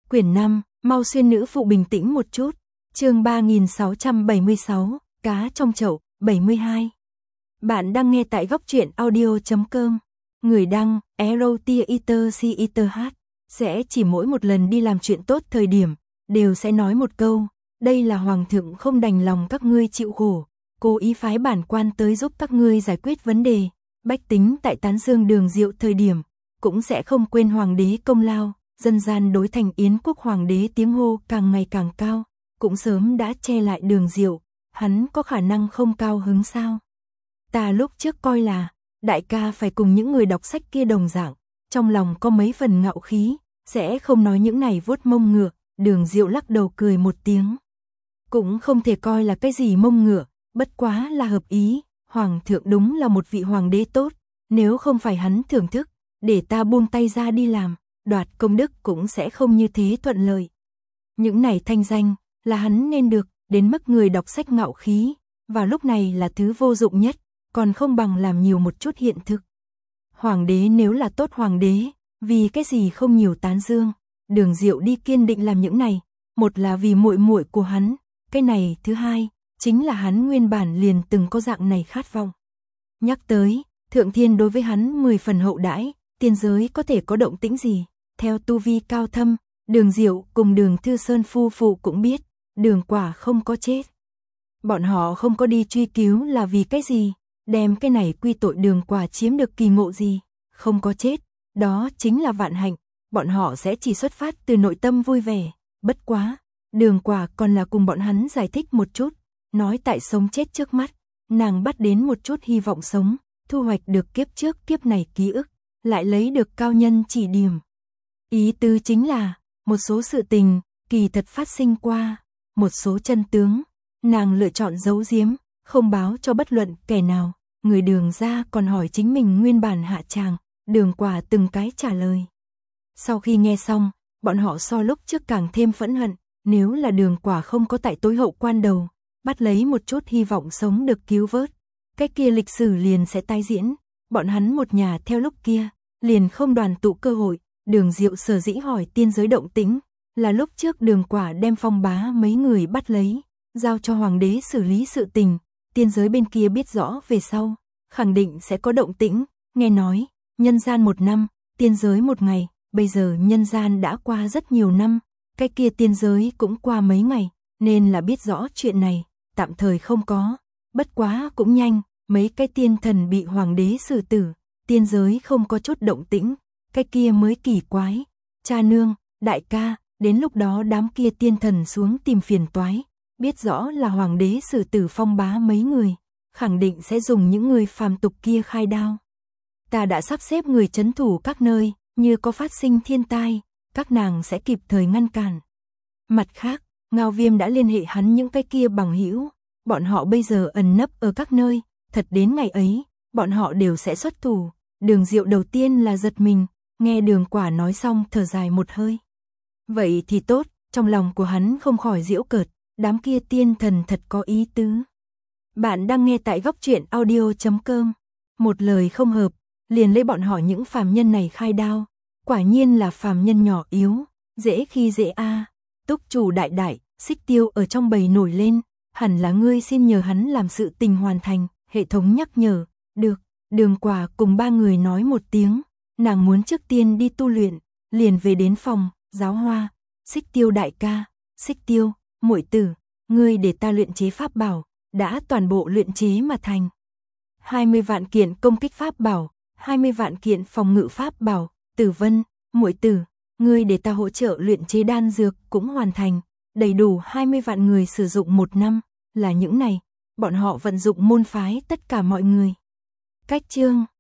Quyển 5, mau xuyên nữ phụ bình tĩnh một chút. Chương 3676, cá trong chậu, 72. Bạn đang nghe tại góc truyện audio.com. Người đăng, Erotiaiter sẽ chỉ mỗi một lần đi làm chuyện tốt thời điểm, đều sẽ nói một câu, đây là hoàng thượng không đành lòng các ngươi chịu khổ, cố ý phái bản quan tới giúp các ngươi giải quyết vấn đề. Bách tính tại tán dương Đường Diệu thời điểm, cũng sẽ không quên hoàng đế công lao. Dân gian đối thành Yến quốc hoàng đế tiếng hô càng ngày càng cao, cũng sớm đã che lại Đường Diệu, hắn có khả năng không cao hứng sao? Ta lúc trước coi là, đại ca phải cùng những người đọc sách kia đồng dạng, trong lòng có mấy phần ngạo khí, sẽ không nói những này vuốt mông ngựa. Đường Diệu lắc đầu cười một tiếng. Cũng không thể coi là cái gì mông ngựa, bất quá là hợp ý, hoàng thượng đúng là một vị hoàng đế tốt, nếu không phải hắn thưởng thức, để ta buông tay ra đi làm, đoạt công đức cũng sẽ không như thế thuận lợi. Những này thanh danh, là hắn nên được, đến mức người đọc sách ngạo khí, vào lúc này là thứ vô dụng nhất, còn không bằng làm nhiều một chút hiện thực. Hoàng đế nếu là tốt hoàng đế, vì cái gì không nhiều tán dương, Đường Diệu đi kiên định làm những này, một là vì muội muội của hắn, cái này thứ hai, chính là hắn nguyên bản liền từng có dạng này khát vọng. Nhắc tới, Thượng Thiên đối với hắn 10 phần hậu đãi, tiên giới có thể có động tĩnh gì? Theo tu vi cao thâm, Đường Diệu cùng Đường Thư Sơn phu phụ cũng biết, Đường Quả không có chết. Bọn họ không có đi truy cứu là vì cái gì, đem cái này quy tội Đường Quả chiếm được kỳ ngộ gì, không có chết, đó chính là vạn hạnh, bọn họ sẽ chỉ xuất phát từ nội tâm vui vẻ, bất quá, Đường Quả còn là cùng bọn hắn giải thích một chút, nói tại sống chết trước mắt, nàng bắt đến một chút hy vọng sống, thu hoạch được kiếp trước kiếp này ký ức, lại lấy được cao nhân chỉ điểm. Ý tứ chính là, một số sự tình, kỳ thật phát sinh qua, một số chân tướng, nàng lựa chọn giấu giếm, không báo cho bất luận kẻ nào, người Đường ra còn hỏi chính mình nguyên bản hạ tràng, Đường Quả từng cái trả lời. Sau khi nghe xong, bọn họ so lúc trước càng thêm phẫn hận, nếu là Đường Quả không có tại tối hậu quan đầu, bắt lấy một chút hy vọng sống được cứu vớt, cái kia lịch sử liền sẽ tái diễn, bọn hắn một nhà theo lúc kia, liền không đoàn tụ cơ hội. Đường Diệu sở dĩ hỏi tiên giới động tĩnh, là lúc trước Đường Quả đem Phong Bá mấy người bắt lấy, giao cho hoàng đế xử lý sự tình, tiên giới bên kia biết rõ về sau, khẳng định sẽ có động tĩnh, nghe nói, nhân gian một năm, tiên giới một ngày, bây giờ nhân gian đã qua rất nhiều năm, cái kia tiên giới cũng qua mấy ngày, nên là biết rõ chuyện này, tạm thời không có, bất quá cũng nhanh, mấy cái tiên thần bị hoàng đế xử tử, tiên giới không có chút động tĩnh. Cái kia mới kỳ quái, cha nương, đại ca, đến lúc đó đám kia tiên thần xuống tìm phiền toái, biết rõ là hoàng đế xử tử Phong Bá mấy người, khẳng định sẽ dùng những người phàm tục kia khai đao. Ta đã sắp xếp người trấn thủ các nơi, như có phát sinh thiên tai, các nàng sẽ kịp thời ngăn cản. Mặt khác, Ngao Viêm đã liên hệ hắn những cái kia bằng hữu, bọn họ bây giờ ẩn nấp ở các nơi, thật đến ngày ấy, bọn họ đều sẽ xuất thủ. Đường Diệu đầu tiên là giật mình, nghe Đường Quả nói xong thở dài một hơi. Vậy thì tốt, trong lòng của hắn không khỏi giễu cợt, đám kia tiên thần thật có ý tứ. Bạn đang nghe tại góc truyện audio.com. Một lời không hợp, liền lấy bọn họ những phàm nhân này khai đao, quả nhiên là phàm nhân nhỏ yếu, dễ khi dễ a. Túc chủ đại đại, Xích Tiêu ở trong bầy nổi lên, hẳn là ngươi xin nhờ hắn làm sự tình hoàn thành, hệ thống nhắc nhở, được. Đường Quả cùng ba người nói một tiếng, nàng muốn trước tiên đi tu luyện, liền về đến phòng, giáo hoa, Xích Tiêu đại ca, Xích Tiêu, muội tử, ngươi để ta luyện chế pháp bảo, đã toàn bộ luyện chế mà thành. 20 vạn kiện công kích pháp bảo, 20 vạn kiện phòng ngự pháp bảo, Tử Vân, muội tử, ngươi để ta hỗ trợ luyện chế đan dược cũng hoàn thành, đầy đủ 20 vạn người sử dụng một năm, là những này, bọn họ vận dụng môn phái tất cả mọi người. Cách chương